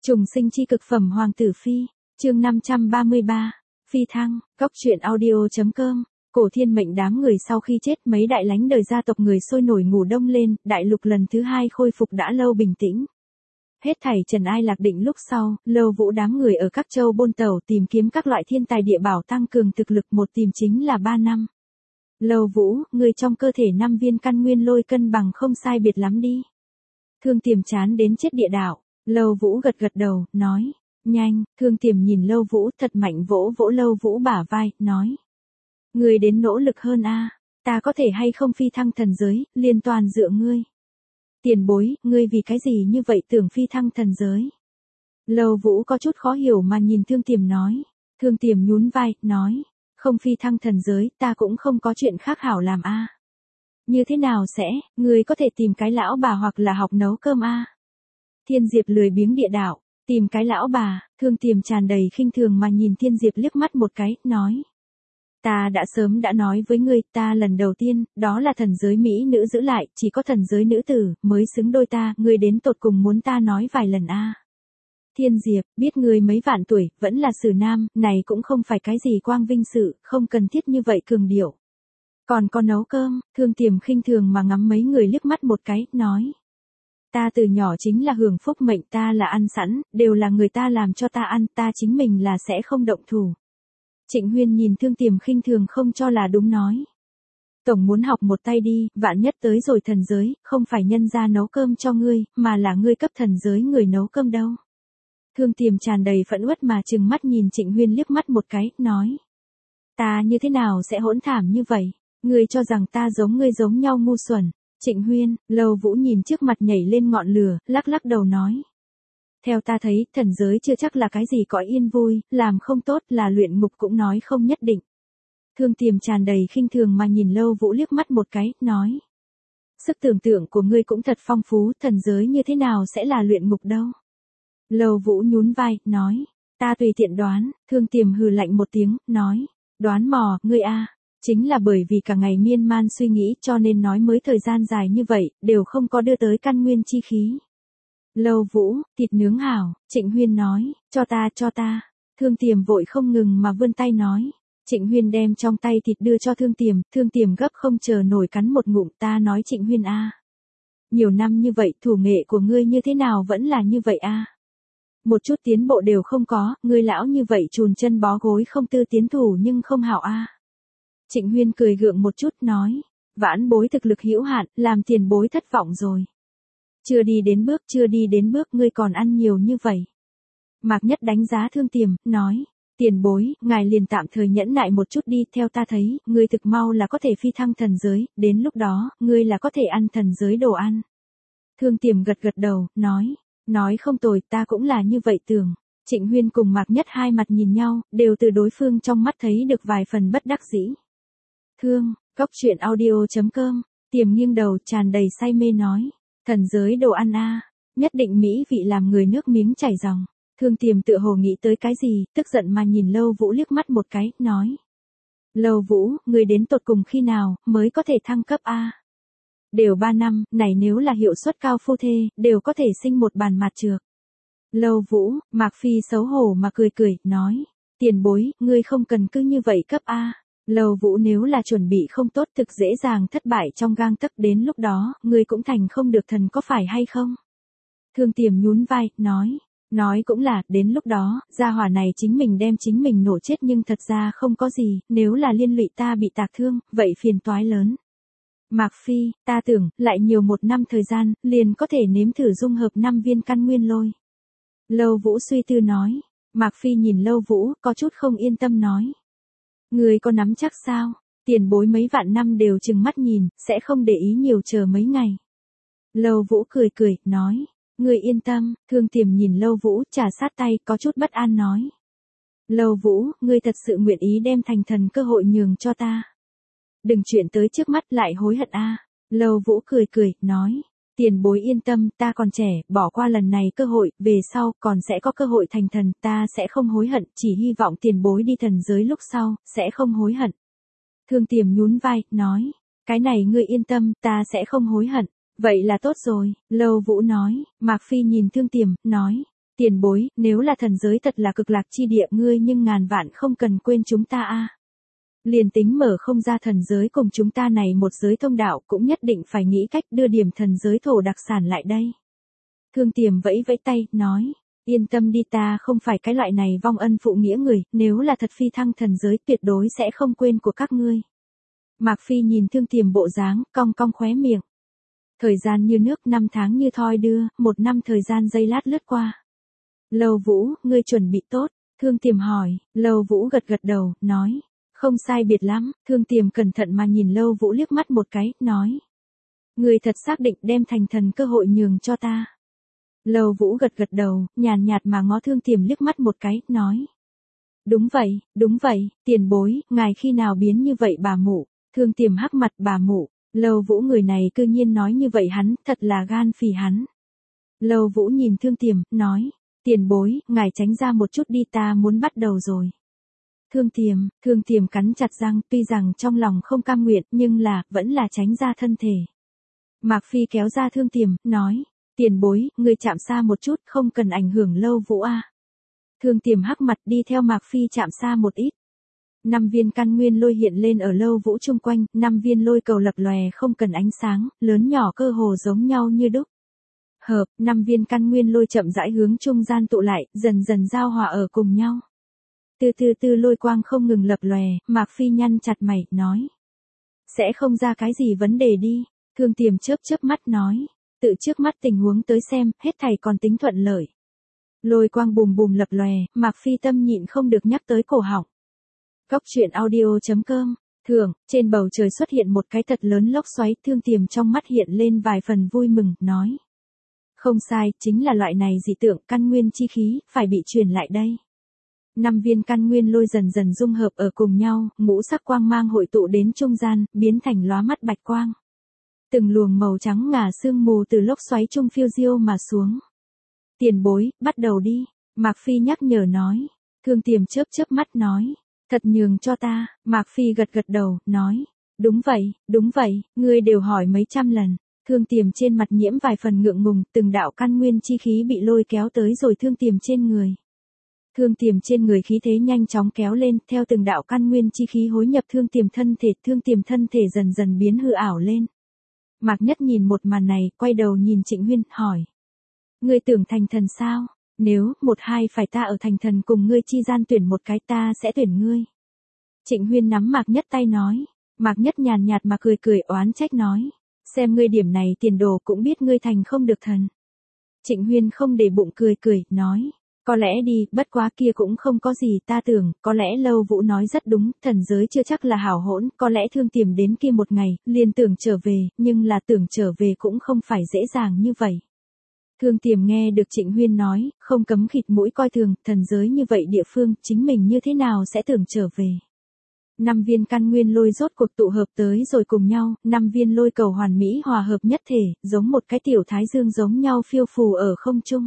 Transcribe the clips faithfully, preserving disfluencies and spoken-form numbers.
Trùng sinh chi cực phẩm Hoàng tử Phi, chương năm trăm ba mươi ba, Phi thăng, góc truyện audio chấm com. Cổ thiên mệnh đám người sau khi chết mấy đại lánh đời gia tộc người sôi nổi ngủ đông lên, đại lục lần thứ hai khôi phục đã lâu bình tĩnh. Hết thảy trần ai lạc định lúc sau, Lâu Vũ đám người ở các châu bôn tẩu tìm kiếm các loại thiên tài địa bảo tăng cường thực lực, một tìm chính là ba năm. Lâu Vũ, người trong cơ thể năm viên căn nguyên lôi cân bằng không sai biệt lắm đi. Thương Tiềm chán đến chết địa đạo. Lâu Vũ gật gật đầu, nói, nhanh. Thương Tiềm nhìn Lâu Vũ thật mạnh vỗ vỗ Lâu Vũ bả vai, nói. Ngươi đến nỗ lực hơn a, ta có thể hay không phi thăng thần giới, liên toàn dựa ngươi. Tiền bối, ngươi vì cái gì như vậy tưởng phi thăng thần giới? Lâu Vũ có chút khó hiểu mà nhìn Thương Tiềm nói. Thương Tiềm nhún vai, nói, không phi thăng thần giới, ta cũng không có chuyện khác hảo làm a. Như thế nào sẽ, ngươi có thể tìm cái lão bà hoặc là học nấu cơm a. Thiên Diệp lười biếng địa đạo, tìm cái lão bà. Thương Tiềm tràn đầy khinh thường mà nhìn Thiên Diệp liếc mắt một cái, nói. Ta đã sớm đã nói với ngươi, ta lần đầu tiên, đó là thần giới mỹ nữ giữ lại, chỉ có thần giới nữ tử, mới xứng đôi ta, ngươi đến tột cùng muốn ta nói vài lần a. Thiên Diệp, biết ngươi mấy vạn tuổi, vẫn là sử nam, này cũng không phải cái gì quang vinh sự, không cần thiết như vậy cường điệu. Còn có nấu cơm, Thương Tiềm khinh thường mà ngắm mấy người liếc mắt một cái, nói. Ta từ nhỏ chính là hưởng phúc mệnh, ta là ăn sẵn, đều là người ta làm cho ta ăn, ta chính mình là sẽ không động thủ. Trịnh Huyên nhìn Thương Tiềm khinh thường không cho là đúng nói. Tổng muốn học một tay đi, vạn nhất tới rồi thần giới, không phải nhân ra nấu cơm cho ngươi, mà là ngươi cấp thần giới người nấu cơm đâu. Thương Tiềm tràn đầy phẫn uất mà trừng mắt nhìn Trịnh Huyên liếc mắt một cái, nói. Ta như thế nào sẽ hỗn thảm như vậy, ngươi cho rằng ta giống ngươi giống nhau ngu xuẩn. Trịnh Huyên, Lâu Vũ nhìn trước mặt nhảy lên ngọn lửa, lắc lắc đầu nói. Theo ta thấy, thần giới chưa chắc là cái gì có yên vui, làm không tốt là luyện ngục cũng nói không nhất định. Thương Tiềm tràn đầy khinh thường mà nhìn Lâu Vũ liếc mắt một cái, nói. Sức tưởng tượng của ngươi cũng thật phong phú, thần giới như thế nào sẽ là luyện ngục đâu. Lâu Vũ nhún vai, nói. Ta tùy tiện đoán. Thương Tiềm hừ lạnh một tiếng, nói. Đoán mò, ngươi a. Chính là bởi vì cả ngày miên man suy nghĩ cho nên nói mới thời gian dài như vậy, đều không có đưa tới căn nguyên chi khí. Lâu Vũ, thịt nướng hảo. Trịnh Huyên nói, cho ta cho ta. Thương Tiềm vội không ngừng mà vươn tay nói. Trịnh Huyên đem trong tay thịt đưa cho Thương Tiềm, Thương Tiềm gấp không chờ nổi cắn một ngụm, ta nói Trịnh Huyên a. Nhiều năm như vậy thủ nghệ của ngươi như thế nào vẫn là như vậy a. Một chút tiến bộ đều không có, ngươi lão như vậy chùn chân bó gối không tư tiến thủ nhưng không hảo a. Trịnh Huyên cười gượng một chút nói, vãn bối thực lực hữu hạn, làm tiền bối thất vọng rồi. Chưa đi đến bước, chưa đi đến bước, ngươi còn ăn nhiều như vậy. Mạc Nhất đánh giá Thương Tiềm, nói, tiền bối, ngài liền tạm thời nhẫn nại một chút đi, theo ta thấy, ngươi thực mau là có thể phi thăng thần giới, đến lúc đó, ngươi là có thể ăn thần giới đồ ăn. Thương Tiềm gật gật đầu, nói, nói không tồi, ta cũng là như vậy tưởng. Trịnh Huyên cùng Mạc Nhất hai mặt nhìn nhau, đều từ đối phương trong mắt thấy được vài phần bất đắc dĩ. Thương, góc truyện audio chấm com, Tiềm nghiêng đầu tràn đầy say mê nói. Thần giới đồ ăn a, nhất định mỹ vị làm người nước miếng chảy ròng. Thương Tiềm tựa hồ nghĩ tới cái gì, tức giận mà nhìn Lâu Vũ liếc mắt một cái, nói. Lâu Vũ, người đến tột cùng khi nào, mới có thể thăng cấp a? Đều ba năm, này nếu là hiệu suất cao phu thê, đều có thể sinh một bàn mạt trược. Lâu Vũ, Mạc Phi xấu hổ mà cười cười, nói. Tiền bối, ngươi không cần cứ như vậy cấp a. Lâu Vũ nếu là chuẩn bị không tốt thực dễ dàng thất bại trong gang tấc, đến lúc đó, ngươi cũng thành không được thần có phải hay không? Thương Tiềm nhún vai, nói, nói cũng là, đến lúc đó, gia hỏa này chính mình đem chính mình nổ chết nhưng thật ra không có gì, nếu là liên lụy ta bị tạc thương, vậy phiền toái lớn. Mạc Phi, ta tưởng, lại nhiều một năm thời gian, liền có thể nếm thử dung hợp năm viên căn nguyên lôi. Lâu Vũ suy tư nói, Mạc Phi nhìn Lâu Vũ, có chút không yên tâm nói. Ngươi có nắm chắc sao? Tiền bối mấy vạn năm đều chừng mắt nhìn, sẽ không để ý nhiều chờ mấy ngày. Lâu Vũ cười cười, nói. Ngươi yên tâm. Thương Tiềm nhìn Lâu Vũ, trà sát tay, có chút bất an nói. Lâu Vũ, ngươi thật sự nguyện ý đem thành thần cơ hội nhường cho ta. Đừng chuyện tới trước mắt lại hối hận a. Lâu Vũ cười cười, nói. Tiền bối yên tâm, ta còn trẻ, bỏ qua lần này cơ hội, về sau, còn sẽ có cơ hội thành thần, ta sẽ không hối hận, chỉ hy vọng tiền bối đi thần giới lúc sau, sẽ không hối hận. Thương Tiềm nhún vai, nói, cái này ngươi yên tâm, ta sẽ không hối hận, vậy là tốt rồi, Lâu Vũ nói. Mạc Phi nhìn Thương Tiềm, nói, Tiền bối, nếu là thần giới thật là cực lạc chi địa ngươi nhưng ngàn vạn không cần quên chúng ta a. Liền tính mở không ra thần giới cùng chúng ta này một giới thông đạo cũng nhất định phải nghĩ cách đưa điểm thần giới thổ đặc sản lại đây. Thương Tiềm vẫy vẫy tay, nói, yên tâm đi ta không phải cái loại này vong ân phụ nghĩa người, nếu là thật phi thăng thần giới tuyệt đối sẽ không quên của các ngươi. Mạc Phi nhìn Thương Tiềm bộ dáng, cong cong khóe miệng. Thời gian như nước, năm tháng như thoi đưa, một năm thời gian giây lát lướt qua. Lâu Vũ, ngươi chuẩn bị tốt, Thương Tiềm hỏi, Lâu Vũ gật gật đầu, nói, không sai biệt lắm, Thương Tiềm cẩn thận mà nhìn Lâu Vũ liếc mắt một cái, nói. Ngươi thật xác định đem thành thần cơ hội nhường cho ta. Lâu Vũ gật gật đầu, nhàn nhạt mà ngó Thương Tiềm liếc mắt một cái, nói. Đúng vậy, đúng vậy, tiền bối, ngài khi nào biến như vậy bà mụ, Thương Tiềm hắc mặt bà mụ, Lâu Vũ người này cư nhiên nói như vậy hắn, thật là gan phì hắn. Lâu Vũ nhìn Thương Tiềm, nói, tiền bối, ngài tránh ra một chút đi ta muốn bắt đầu rồi. Thương Tiềm, Thương Tiềm cắn chặt răng, tuy rằng trong lòng không cam nguyện, nhưng là, vẫn là tránh ra thân thể. Mạc Phi kéo ra Thương Tiềm, nói, tiền bối, người chạm xa một chút, không cần ảnh hưởng Lâu Vũ a. Thương Tiềm hắc mặt đi theo Mạc Phi chạm xa một ít. Năm viên căn nguyên lôi hiện lên ở Lâu Vũ chung quanh, năm viên lôi cầu lập lòe không cần ánh sáng, lớn nhỏ cơ hồ giống nhau như đúc. Hợp, năm viên căn nguyên lôi chậm rãi hướng trung gian tụ lại, dần dần giao hòa ở cùng nhau. Từ từ từ lôi quang không ngừng lập lòe, Mạc Phi nhăn chặt mày, nói. Sẽ không ra cái gì vấn đề đi, Thương Tiềm chớp chớp mắt nói. Tự trước mắt tình huống tới xem, hết thảy còn tính thuận lợi. Lôi quang bùm bùm lập lòe, Mạc Phi tâm nhịn không được nhắc tới cổ họng. Góc truyện audio chấm com, thường, trên bầu trời xuất hiện một cái thật lớn lốc xoáy, Thương Tiềm trong mắt hiện lên vài phần vui mừng, nói. Không sai, chính là loại này dị tượng, căn nguyên chi khí, phải bị truyền lại đây. Năm viên căn nguyên lôi dần dần dung hợp ở cùng nhau, ngũ sắc quang mang hội tụ đến trung gian, biến thành lóa mắt bạch quang. Từng luồng màu trắng ngà sương mù từ lốc xoáy trung phiêu diêu mà xuống. Tiền bối, bắt đầu đi, Mạc Phi nhắc nhở nói. Thương Tiềm chớp chớp mắt nói. Thật nhường cho ta, Mạc Phi gật gật đầu, nói. Đúng vậy, đúng vậy, ngươi đều hỏi mấy trăm lần. Thương Tiềm trên mặt nhiễm vài phần ngượng ngùng, từng đạo căn nguyên chi khí bị lôi kéo tới rồi Thương Tiềm trên người. Thương Tiềm trên người khí thế nhanh chóng kéo lên, theo từng đạo căn nguyên chi khí hối nhập Thương Tiềm thân thể, Thương Tiềm thân thể dần dần biến hư ảo lên. Mạc Nhất nhìn một màn này, quay đầu nhìn Trịnh Huyên, hỏi. Ngươi tưởng thành thần sao? Nếu, một hai phải ta ở thành thần cùng ngươi chi gian tuyển một cái ta sẽ tuyển ngươi. Trịnh Huyên nắm Mạc Nhất tay nói. Mạc Nhất nhàn nhạt mà cười cười oán trách nói. Xem ngươi điểm này tiền đồ cũng biết ngươi thành không được thần. Trịnh Huyên không để bụng cười cười, nói. Có lẽ đi, bất quá kia cũng không có gì ta tưởng, có lẽ Lâu Vũ nói rất đúng, thần giới chưa chắc là hảo hỗn, có lẽ Thương Tiềm đến kia một ngày, liền tưởng trở về, nhưng là tưởng trở về cũng không phải dễ dàng như vậy. Thương Tiềm nghe được Trịnh Huyên nói, không cấm khịt mũi coi thường, thần giới như vậy địa phương, chính mình như thế nào sẽ tưởng trở về. Năm viên căn nguyên lôi rốt cuộc tụ hợp tới rồi cùng nhau, năm viên lôi cầu hoàn mỹ hòa hợp nhất thể, giống một cái tiểu thái dương giống nhau phiêu phù ở không trung.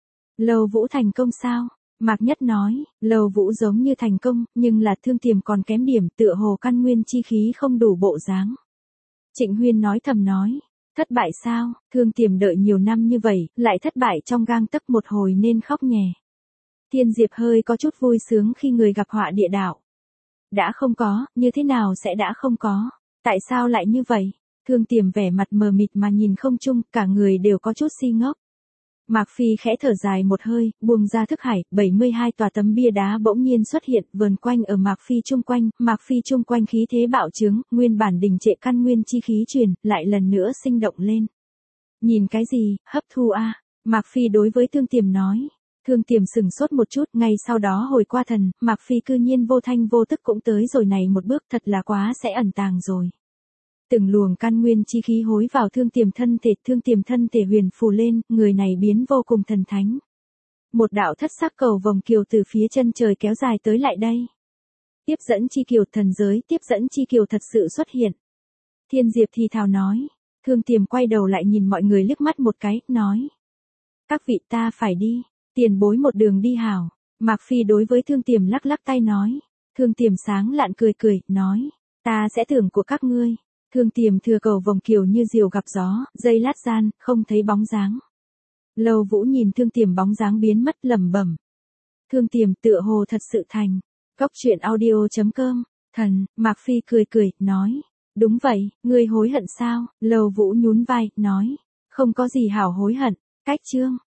Lâu Vũ thành công sao? Mạc Nhất nói, Lâu Vũ giống như thành công, nhưng là Thương Tiềm còn kém điểm, tựa hồ căn nguyên chi khí không đủ bộ dáng. Trịnh Huyên nói thầm nói, thất bại sao? Thương Tiềm đợi nhiều năm như vậy, lại thất bại trong gang tấc một hồi nên khóc nhè. Thiên Diệp hơi có chút vui sướng khi người gặp họa địa đạo. Đã không có, như thế nào sẽ đã không có? Tại sao lại như vậy? Thương Tiềm vẻ mặt mờ mịt mà nhìn không chung, cả người đều có chút si ngốc. Mạc Phi khẽ thở dài một hơi, buông ra thức hải, bảy mươi hai tòa tấm bia đá bỗng nhiên xuất hiện, vờn quanh ở Mạc Phi chung quanh, Mạc Phi chung quanh khí thế bạo trướng, nguyên bản đình trệ căn nguyên chi khí truyền, lại lần nữa sinh động lên. Nhìn cái gì, hấp thu a? Mạc Phi đối với Thương Tiềm nói. Thương Tiềm sừng sốt một chút, ngay sau đó hồi qua thần, Mạc Phi cư nhiên vô thanh vô tức cũng tới rồi này một bước, thật là quá sẽ ẩn tàng rồi. Từng luồng căn nguyên chi khí hối vào Thương Tiềm thân thể, Thương Tiềm thân thể huyền phù lên, người này biến vô cùng thần thánh. Một đạo thất sắc cầu vòng kiều từ phía chân trời kéo dài tới lại đây. Tiếp dẫn chi kiều, thần giới tiếp dẫn chi kiều thật sự xuất hiện. Thiên Diệp thì thào nói. Thương Tiềm quay đầu lại nhìn mọi người liếc mắt một cái, nói. Các vị ta phải đi, tiền bối một đường đi hảo. Mạc Phi đối với Thương Tiềm lắc lắc tay nói. Thương Tiềm sáng lạn cười cười, nói. Ta sẽ thưởng của các ngươi. Thương Tiềm thừa cầu vòng kiều như diều gặp gió, giây lát gian, không thấy bóng dáng. Lâu Vũ nhìn Thương Tiềm bóng dáng biến mất lẩm bẩm. Thương Tiềm tựa hồ thật sự thành. Cốc truyện audio chấm com. Thần, Mạc Phi cười cười, nói. Đúng vậy, ngươi hối hận sao? Lâu Vũ nhún vai, nói. Không có gì hảo hối hận. Cách chương.